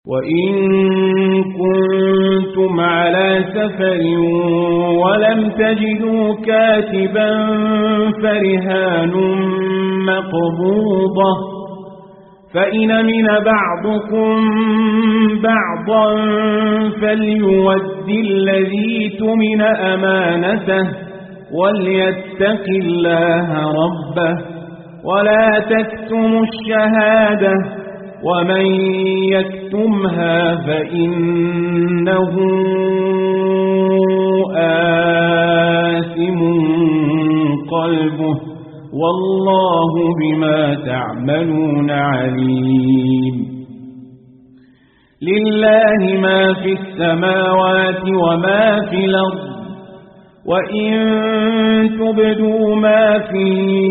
وإن كنتم على سفر ولم تجدوا كاتبا فرهان مقبوضة فإن من بعضكم بعضا فليود الذي اؤتمن أمانته وليتق الله ربه ولا تكتموا الشهادة ومن يكتمها فإنه آثم قلبه والله بما تعملون عليم. لله ما في السماوات وما في الأرض وإن تبدوا ما في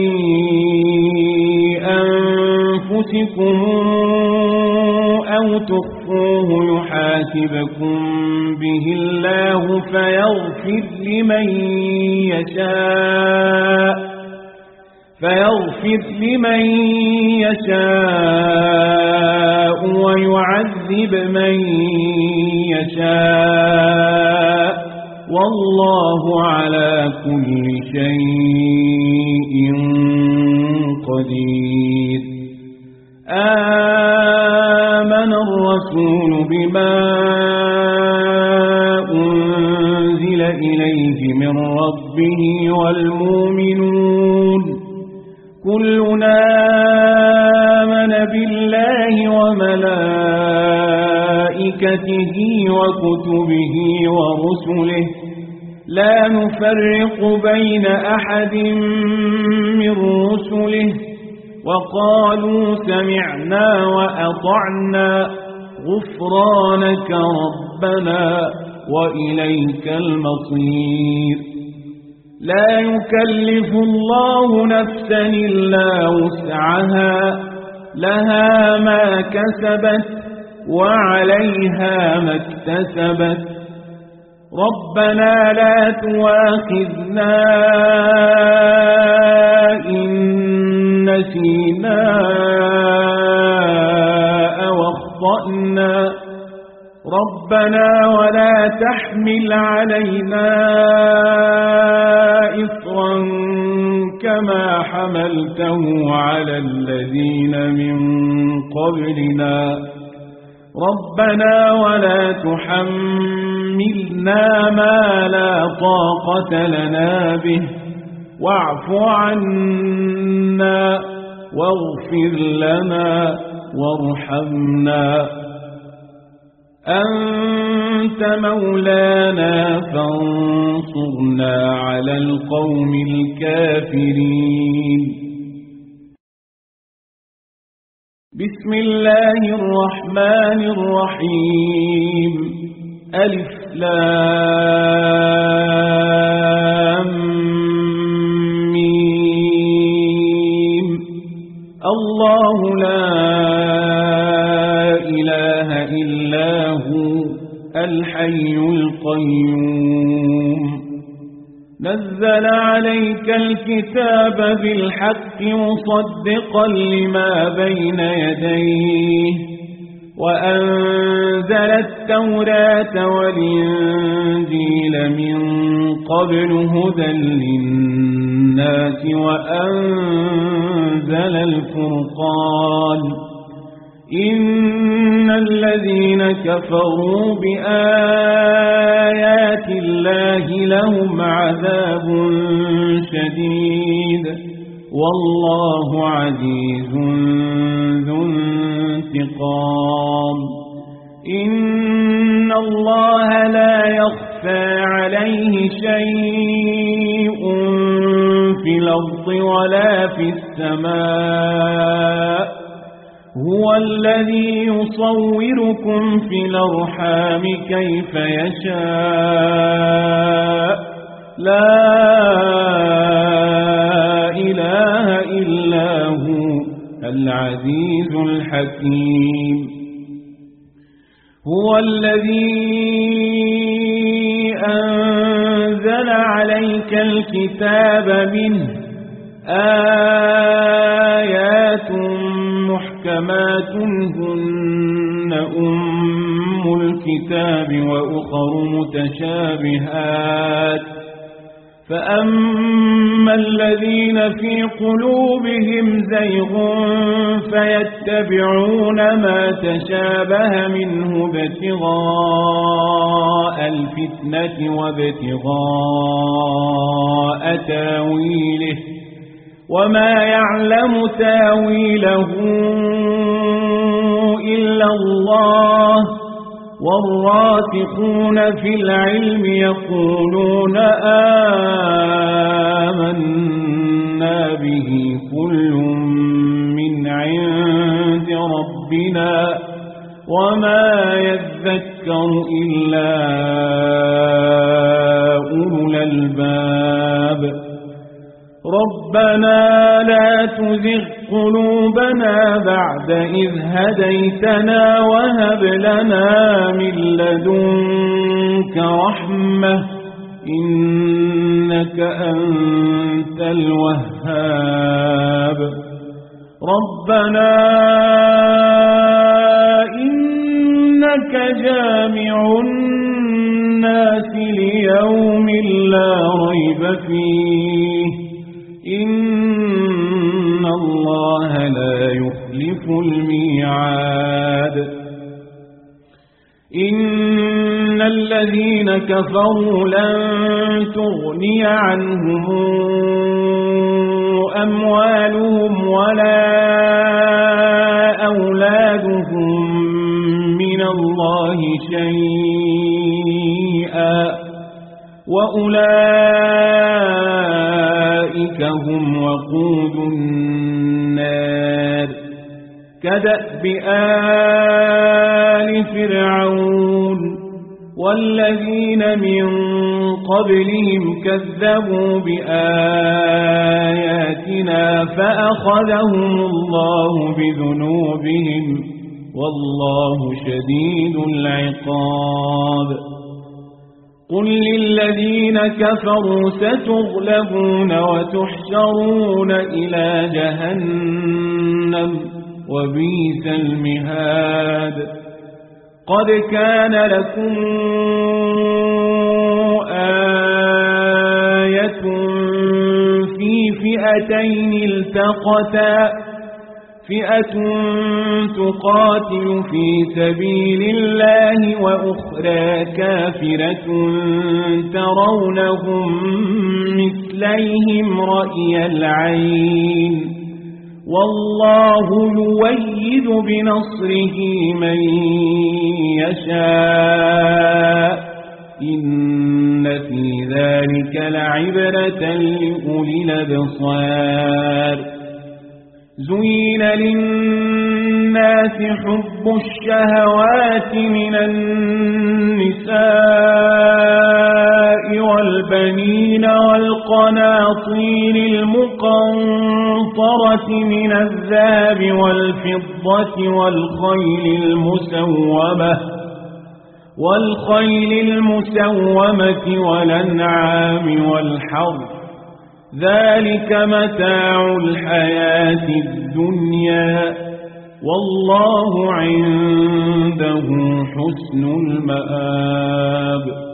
أنفسكم أو تخفوه يحاسبكم به الله فيغفر لمن يشاء ويعذب من يشاء والله على كل شيء قدير. آمن الرسول بما أنزل إليه من ربه والمؤمنون كلنا آمن بالله وملائكته وكتبه ورسله لا نفرق بين أحد من رسله وقالوا سمعنا وأطعنا غفرانك ربنا وإليك المصير. لا يكلف الله نفسا إلا وسعها لها ما كسبت وعليها ما اكتسبت ربنا لا تؤاخذنا إن نسينا أو أخطأنا ربنا ولا تحمل علينا إصرا كما حملته على الذين من قبلنا ربنا ولا تحملنا ما لا طاقة لنا به واعف عنا واغفر لنا وارحمنا أنت مولانا فانصرنا على القوم الكافرين. بسم الله الرحمن الرحيم. ألف لام ميم. الله لا إله إلا هو الحي القيوم نزل عليك الكتاب بالحق مصدقا لما بين يديه وأنزل التوراة والإنجيل من قبل هدى للناس وأنزل الفرقان إن الذين كفروا بآيات الله لهم عذاب شديد والله عزيز ذو انتقام. إن الله لا يخفى عليه شيء في الأرض ولا في السماء هو الذي يصوركم في الأرحام كيف يشاء لا إله إلا هو العزيز الحكيم. هو الذي أنزل عليك الكتاب منه آيات محكمات هن أم الكتاب وأخر متشابهات فأما الذين في قلوبهم زيغ فيتبعون ما تشابه منه ابتغاء الفتنة وابتغاء تاويله وما يعلم تاويله إلا الله والراسخون في العلم يقولون آمنا به كل من عند ربنا وما يذكر إلا أولو الألباب ربنا لا تزغ قلوبنا بعد إذ هديتنا وهب لنا من لدنك رحمة إنك أنت الوهاب ربنا إنك جامع الناس ليوم لا ريب فيه إن الله لا يخلف الميعاد إن الذين كفروا لن تغني عنهم أموالهم ولا أولادهم من الله شيئا وأولئك هم وقود النار كدأب آل فرعون والذين من قبلهم كذبوا بآياتنا فأخذهم الله بذنوبهم والله شديد العقاب قل للذين كفروا ستغلبون وتحشرون إلى جهنم وبئس المهاد قد كان لكم آية في فئتين التقتا فئة تقاتل في سبيل الله وأخرى كافرة ترونهم مثليهم رأي العين والله يؤيد بنصره من يشاء إن في ذلك لعبرة لأولي الأبصار زين للناس حب الشهوات من النساء والبنين والقناطير المقنطرة من الذهب والفضة والخيل المسومة والأنعام والحرث ذلك متاع الحياة الدنيا والله عنده حسن المآب